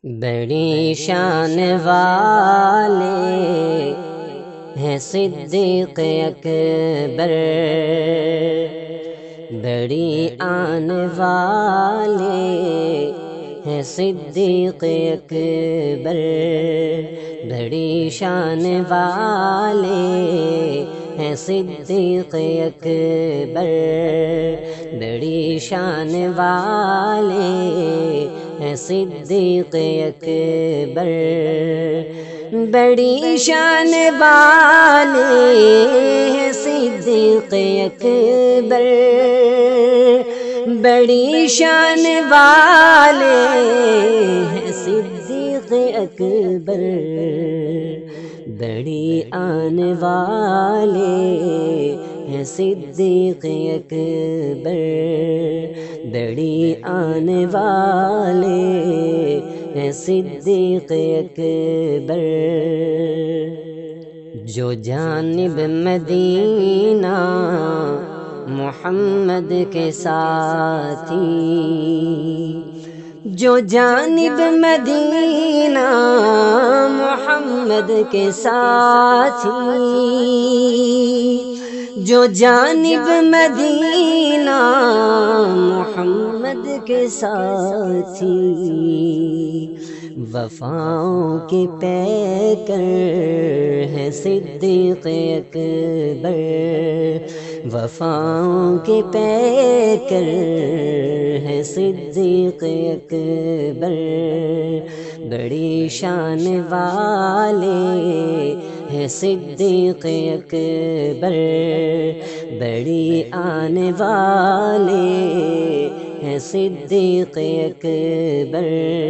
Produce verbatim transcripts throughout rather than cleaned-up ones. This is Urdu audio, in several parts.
بڑی شان والے ہیں صدیق اکبر، بڑی آن والے ہیں صدیق اکبر، بڑی شان والے ہیں صدیق اکبر، بڑی شان والے ہیں صدیق اکبر، بڑی شان والے ہیں صدیق اکبر، بڑی شان والے ہیں صدیق اکبر، بڑی آن والے ہیں صدیق اکبر، بڑی آن والے ہیں صدیق اکبر، جو جانب مدینہ محمد کے ساتھی، جو جانب مدینہ محمد کے ساتھی، جو جانب مدینہ محمد کے ساتھی، وفاؤں کے پیکر ہیں صدیق اکبر، وفاؤں کے پیکر ہیں صدیق اکبر، بڑی شان والے ہیں صدیق اکبر، بڑی آن والے ہیں صدیق اکبر،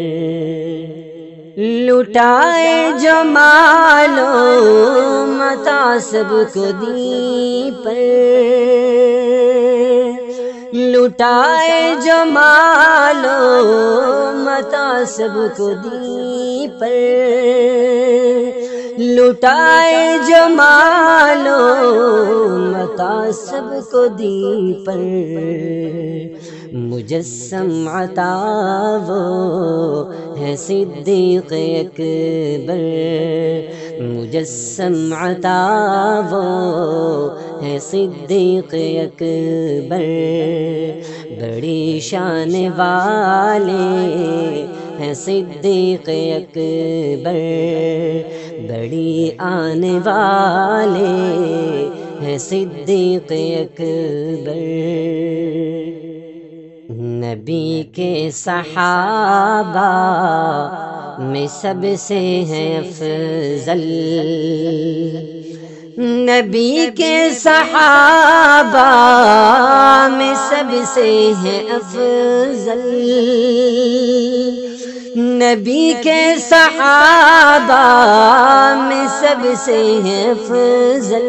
لٹائے جو مال و متاع سب کو دیں پر، لٹائے جو مال و متاع سب کو دیں پر، لٹائے جو مال و متاع سب کو دیں پر، مجسم عطا وہ ہے صدیق اکبر، مجسم عطا وہ ہے صدیق اکبر، بڑی شان والے ہیں صدیق اکبر، بڑی آن والے ہیں صدیق اکبر، نبی کے صحابہ میں سب سے ہیں افضل، نبی کے صحابہ میں سب سے ہیں افضل، نبی کے صحابہ میں سب سے ہیں افضل،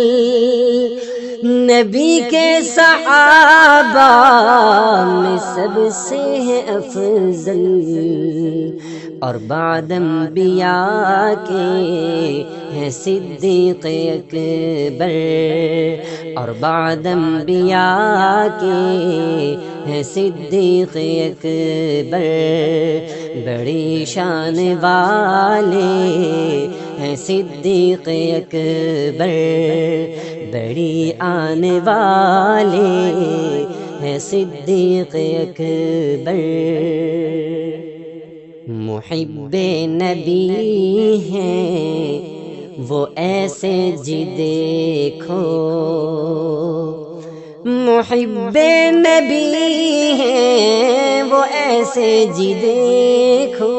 نبی کے صحابہ میں سب سے ہے افضل، اور بعد انبیاء کے ہیں صدیق اکبر، اور بعد انبیاء کے ہیں صدیق اکبر، بڑی شان والے ہیں صدیق اکبر، بڑی آن والے ہیں صدیق اکبر، محب نبی ہیں وہ ایسے جی دیکھو، محب نبی ہیں وہ ایسے جی دیکھو،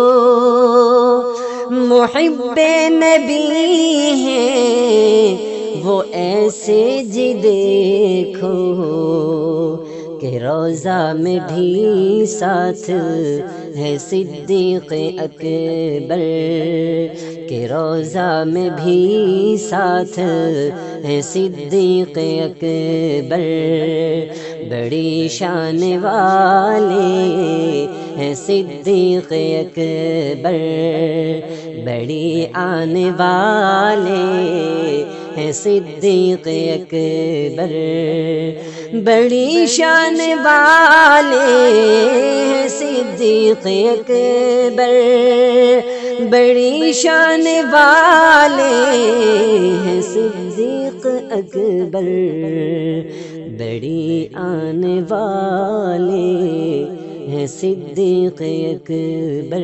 محب نبی ہیں وہ ایسے جی دیکھو، کہ روضہ میں بھی ساتھ ہے صدیق اکبر، کہ روضہ میں بھی ساتھ ہے صدیق اکبر، بڑی شان والے ہیں صدیق اکبر، بڑی آن والے ہیں صدیق اکبر، بڑی شان والے ہیں صدیق اکبر، بڑی شان والے ہیں صدیق اکبر، بڑی آن والے ہیں صدیق اکبر،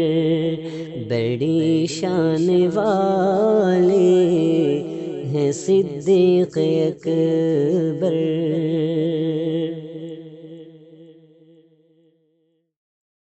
بڑی شان والے ہیں صدیق اکبر۔